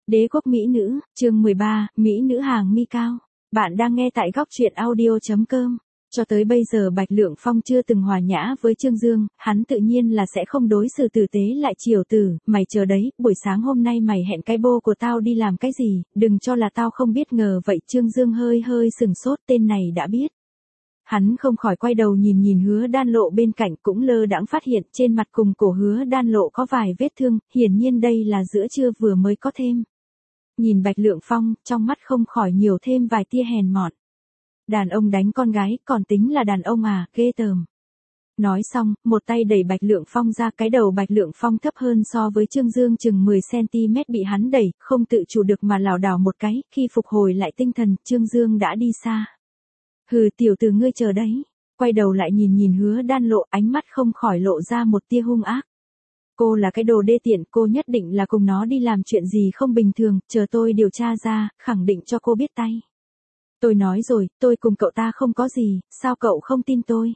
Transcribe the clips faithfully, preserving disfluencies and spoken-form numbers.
Đế quốc mỹ nữ, chương mười ba, mỹ nữ hàng mi cao. Bạn đang nghe tại góc truyện audio chấm com. Cho tới bây giờ Bạch Lượng Phong chưa từng hòa nhã với Trương Dương, hắn tự nhiên là sẽ không đối xử tử tế lại chiều tử, mày chờ đấy, buổi sáng hôm nay mày hẹn cái bô của tao đi làm cái gì, đừng cho là tao không biết ngờ vậy. Trương Dương hơi hơi sừng sốt, tên này đã biết. Hắn không khỏi quay đầu nhìn nhìn Hứa Đan Lộ bên cạnh, cũng lơ đãng phát hiện trên mặt cùng cổ Hứa Đan Lộ có vài vết thương, hiển nhiên đây là giữa trưa vừa mới có thêm. Nhìn Bạch Lượng Phong, trong mắt không khỏi nhiều thêm vài tia hèn mọn. Đàn ông đánh con gái, còn tính là đàn ông à, ghê tởm. Nói xong, một tay đẩy Bạch Lượng Phong ra, cái đầu Bạch Lượng Phong thấp hơn so với Trương Dương chừng mười xăng ti mét bị hắn đẩy, không tự chủ được mà lảo đảo một cái, khi phục hồi lại tinh thần, Trương Dương đã đi xa. Hừ, tiểu tử ngươi chờ đấy. Quay đầu lại nhìn nhìn Hứa Đan Lộ, ánh mắt không khỏi lộ ra một tia hung ác. Cô là cái đồ đê tiện, cô nhất định là cùng nó đi làm chuyện gì không bình thường, chờ tôi điều tra ra, khẳng định cho cô biết tay. Tôi nói rồi, tôi cùng cậu ta không có gì, sao cậu không tin tôi?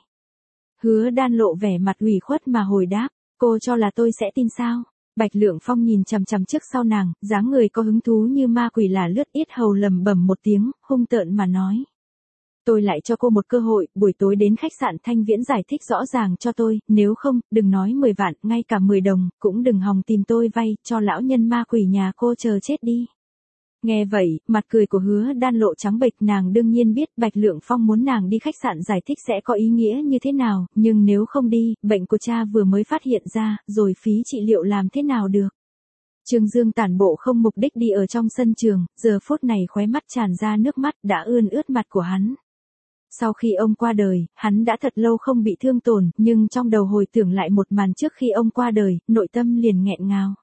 Hứa Đan Lộ vẻ mặt ủy khuất mà hồi đáp, cô cho là tôi sẽ tin sao? Bạch Lượng Phong nhìn chằm chằm trước sau nàng, dáng người có hứng thú như ma quỷ là lướt yết hầu lầm bầm một tiếng, hung tợn mà nói. Tôi lại cho cô một cơ hội, buổi tối đến khách sạn Thanh Viễn giải thích rõ ràng cho tôi, nếu không, đừng nói mười vạn, ngay cả mười đồng, cũng đừng hòng tìm tôi vay, cho lão nhân ma quỷ nhà cô chờ chết đi. Nghe vậy, mặt cười của Hứa Đan Lộ trắng bệch, nàng đương nhiên biết Bạch Lượng Phong muốn nàng đi khách sạn giải thích sẽ có ý nghĩa như thế nào, nhưng nếu không đi, bệnh của cha vừa mới phát hiện ra, rồi phí trị liệu làm thế nào được. Trương Dương tản bộ không mục đích đi ở trong sân trường, giờ phút này khóe mắt tràn ra nước mắt đã ươn ướt mặt của hắn. Sau khi ông qua đời, hắn đã thật lâu không bị thương tổn, nhưng trong đầu hồi tưởng lại một màn trước khi ông qua đời, nội tâm liền nghẹn ngào.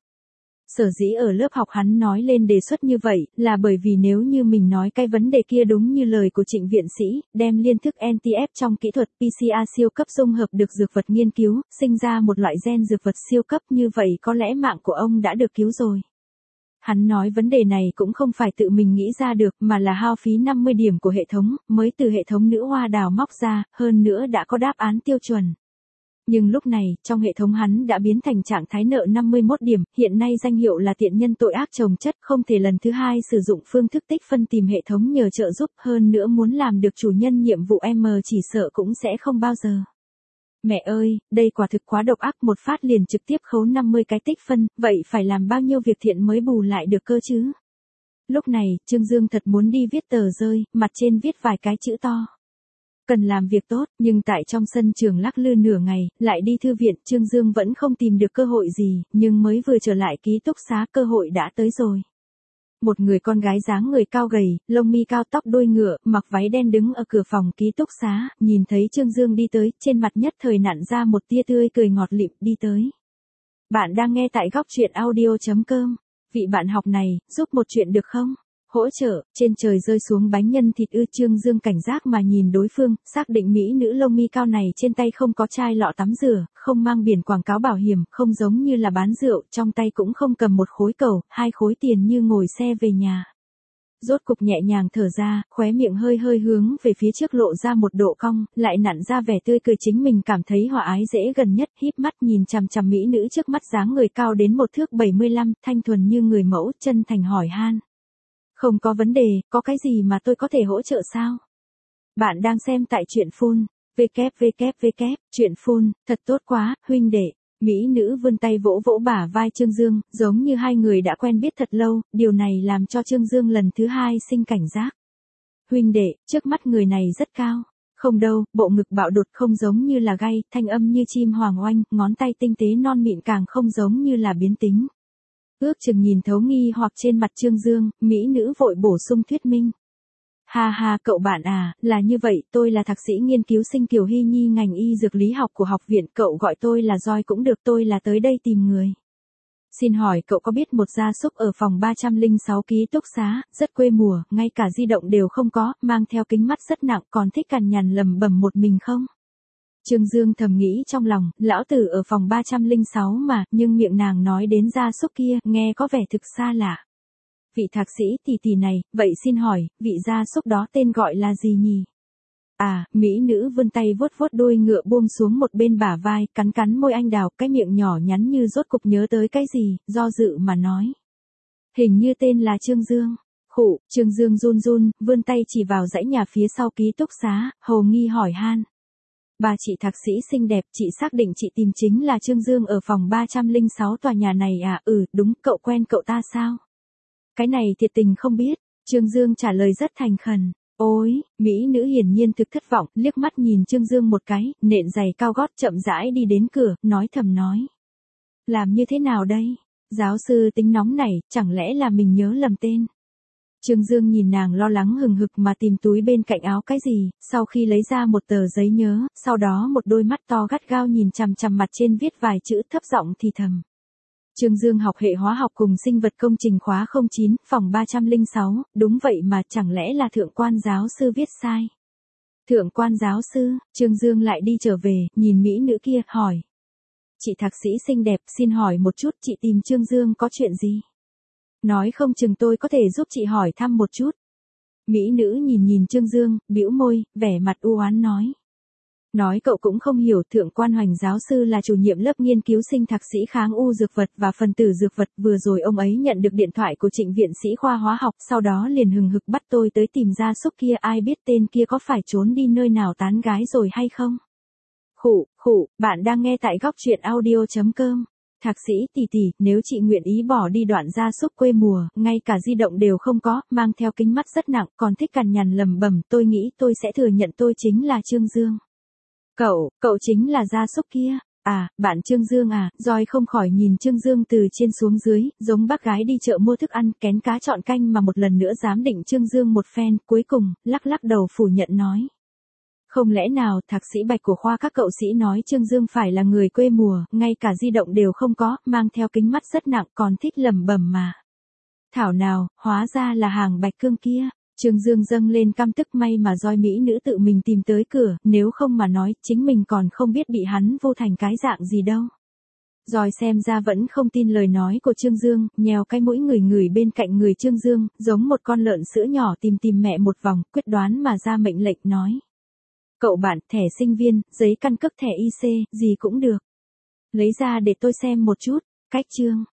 Sở dĩ ở lớp học hắn nói lên đề xuất như vậy, là bởi vì nếu như mình nói cái vấn đề kia đúng như lời của Trịnh viện sĩ, đem liên thức en tê ép trong kỹ thuật pê xê rờ siêu cấp dung hợp được dược vật nghiên cứu, sinh ra một loại gen dược vật siêu cấp, như vậy có lẽ mạng của ông đã được cứu rồi. Hắn nói vấn đề này cũng không phải tự mình nghĩ ra được, mà là hao phí năm mươi điểm của hệ thống, mới từ hệ thống nữ hoa đào móc ra, hơn nữa đã có đáp án tiêu chuẩn. Nhưng lúc này, trong hệ thống hắn đã biến thành trạng thái nợ năm mươi mốt điểm, hiện nay danh hiệu là tiện nhân tội ác chồng chất, không thể lần thứ hai sử dụng phương thức tích phân tìm hệ thống nhờ trợ giúp, hơn nữa muốn làm được chủ nhân nhiệm vụ M chỉ sợ cũng sẽ không bao giờ. Mẹ ơi, đây quả thực quá độc ác, một phát liền trực tiếp khấu năm mươi cái tích phân, vậy phải làm bao nhiêu việc thiện mới bù lại được cơ chứ? Lúc này, Trương Dương thật muốn đi viết tờ rơi, mặt trên viết vài cái chữ to. Cần làm việc tốt, nhưng tại trong sân trường lắc lư nửa ngày, lại đi thư viện, Trương Dương vẫn không tìm được cơ hội gì, nhưng mới vừa trở lại ký túc xá, cơ hội đã tới rồi. Một người con gái dáng người cao gầy, lông mi cao, tóc đuôi ngựa, mặc váy đen đứng ở cửa phòng ký túc xá, nhìn thấy Trương Dương đi tới, trên mặt nhất thời nặn ra một tia tươi cười ngọt lịm, đi tới. Bạn đang nghe tại góc truyện audio chấm com. Vị bạn học này, giúp một chuyện được không? Hỗ trợ, trên trời rơi xuống bánh nhân thịt ư. Trương Dương cảnh giác mà nhìn đối phương, xác định mỹ nữ lông mi cao này trên tay không có chai lọ tắm rửa, không mang biển quảng cáo bảo hiểm, không giống như là bán rượu, trong tay cũng không cầm một khối cầu, hai khối tiền như ngồi xe về nhà. Rốt cục nhẹ nhàng thở ra, khóe miệng hơi hơi hướng về phía trước lộ ra một độ cong, lại nặn ra vẻ tươi cười chính mình cảm thấy hòa ái dễ gần nhất, híp mắt nhìn chằm chằm mỹ nữ trước mắt dáng người cao đến một thước bảy mươi lăm, thanh thuần như người mẫu, chân thành hỏi han. Không có vấn đề, có cái gì mà tôi có thể hỗ trợ sao? Bạn đang xem tại truyện phun, www, truyện phun, thật tốt quá, huynh đệ. Mỹ nữ vươn tay vỗ vỗ bả vai Trương Dương, giống như hai người đã quen biết thật lâu, điều này làm cho Trương Dương lần thứ hai sinh cảnh giác. Huynh đệ, trước mắt người này rất cao. Không đâu, bộ ngực bạo đột không giống như là gay, thanh âm như chim hoàng oanh, ngón tay tinh tế non mịn càng không giống như là biến tính. Ước chừng nhìn thấu nghi hoặc trên mặt Trương Dương, mỹ nữ vội bổ sung thuyết minh. Ha ha, cậu bạn à, là như vậy, tôi là thạc sĩ nghiên cứu sinh Kiều Hy Nhi ngành y dược lý học của học viện, cậu gọi tôi là Roi cũng được, tôi là tới đây tìm người. Xin hỏi cậu có biết một gia súc ở phòng ba trăm lẻ sáu ký túc xá, rất quê mùa, ngay cả di động đều không có, mang theo kính mắt rất nặng, còn thích cằn nhằn lầm bầm một mình không? Trương Dương thầm nghĩ trong lòng, lão tử ở phòng ba trăm lẻ sáu mà, nhưng miệng nàng nói đến gia súc kia, nghe có vẻ thực xa lạ. Vị thạc sĩ tỷ tỷ này, vậy xin hỏi, vị gia súc đó tên gọi là gì nhỉ? À, mỹ nữ vươn tay vuốt vuốt đuôi ngựa buông xuống một bên bả vai, cắn cắn môi anh đào, cái miệng nhỏ nhắn như rốt cục nhớ tới cái gì, do dự mà nói. Hình như tên là Trương Dương. Khụ, Trương Dương run run, vươn tay chỉ vào dãy nhà phía sau ký túc xá, hồ nghi hỏi han. Bà chị thạc sĩ xinh đẹp, chị xác định chị tìm chính là Trương Dương ở phòng ba trăm lẻ sáu tòa nhà này à? Ừ, đúng, cậu quen cậu ta sao? Cái này thiệt tình không biết, Trương Dương trả lời rất thành khẩn. Ôi, mỹ nữ hiển nhiên thực thất vọng, liếc mắt nhìn Trương Dương một cái, nện giày cao gót chậm rãi đi đến cửa, nói thầm nói. Làm như thế nào đây? Giáo sư tính nóng này, chẳng lẽ là mình nhớ lầm tên? Trương Dương nhìn nàng lo lắng hừng hực mà tìm túi bên cạnh áo cái gì, sau khi lấy ra một tờ giấy nhớ, sau đó một đôi mắt to gắt gao nhìn chằm chằm mặt trên viết vài chữ thấp giọng thì thầm. Trương Dương học hệ hóa học cùng sinh vật công trình khóa không chín, phòng ba trăm lẻ sáu, đúng vậy mà chẳng lẽ là thượng quan giáo sư viết sai. Thượng quan giáo sư, Trương Dương lại đi trở về, nhìn mỹ nữ kia, hỏi. Chị thạc sĩ xinh đẹp, xin hỏi một chút, chị tìm Trương Dương có chuyện gì? Nói không chừng tôi có thể giúp chị hỏi thăm một chút. Mỹ nữ nhìn nhìn Trương Dương, bĩu môi, vẻ mặt u oán nói. Nói cậu cũng không hiểu, thượng quan Hoành giáo sư là chủ nhiệm lớp nghiên cứu sinh thạc sĩ kháng u dược vật và phân tử dược vật, vừa rồi ông ấy nhận được điện thoại của Trịnh viện sĩ khoa hóa học, sau đó liền hừng hực bắt tôi tới tìm gia súc kia, ai biết tên kia có phải trốn đi nơi nào tán gái rồi hay không? Khụ, khụ, bạn đang nghe tại góc truyện audio chấm com. Thạc sĩ tỷ tỷ, nếu chị nguyện ý bỏ đi đoạn gia súc quê mùa, ngay cả di động đều không có, mang theo kính mắt rất nặng, còn thích cằn nhằn lầm bầm, tôi nghĩ tôi sẽ thừa nhận tôi chính là Trương Dương. Cậu, cậu chính là gia súc kia. À, bạn Trương Dương à, Joy không khỏi nhìn Trương Dương từ trên xuống dưới, giống bác gái đi chợ mua thức ăn, kén cá chọn canh mà một lần nữa giám định Trương Dương một phen, cuối cùng, lắc lắc đầu phủ nhận nói. Không lẽ nào thạc sĩ Bạch của khoa các cậu sĩ nói Trương Dương phải là người quê mùa, ngay cả di động đều không có, mang theo kính mắt rất nặng, còn thích lẩm bẩm mà. Thảo nào, hóa ra là hàng Bạch Cương kia. Trương Dương dâng lên căm tức, may mà Joy mỹ nữ tự mình tìm tới cửa, nếu không mà nói, chính mình còn không biết bị hắn vô thành cái dạng gì đâu. Joy xem ra vẫn không tin lời nói của Trương Dương, nhèo cái mũi người người bên cạnh người Trương Dương, giống một con lợn sữa nhỏ tìm tìm mẹ một vòng, quyết đoán mà ra mệnh lệnh nói. Cậu bạn, thẻ sinh viên, giấy căn cước, thẻ i xê, gì cũng được. Lấy ra để tôi xem một chút. Cách chương.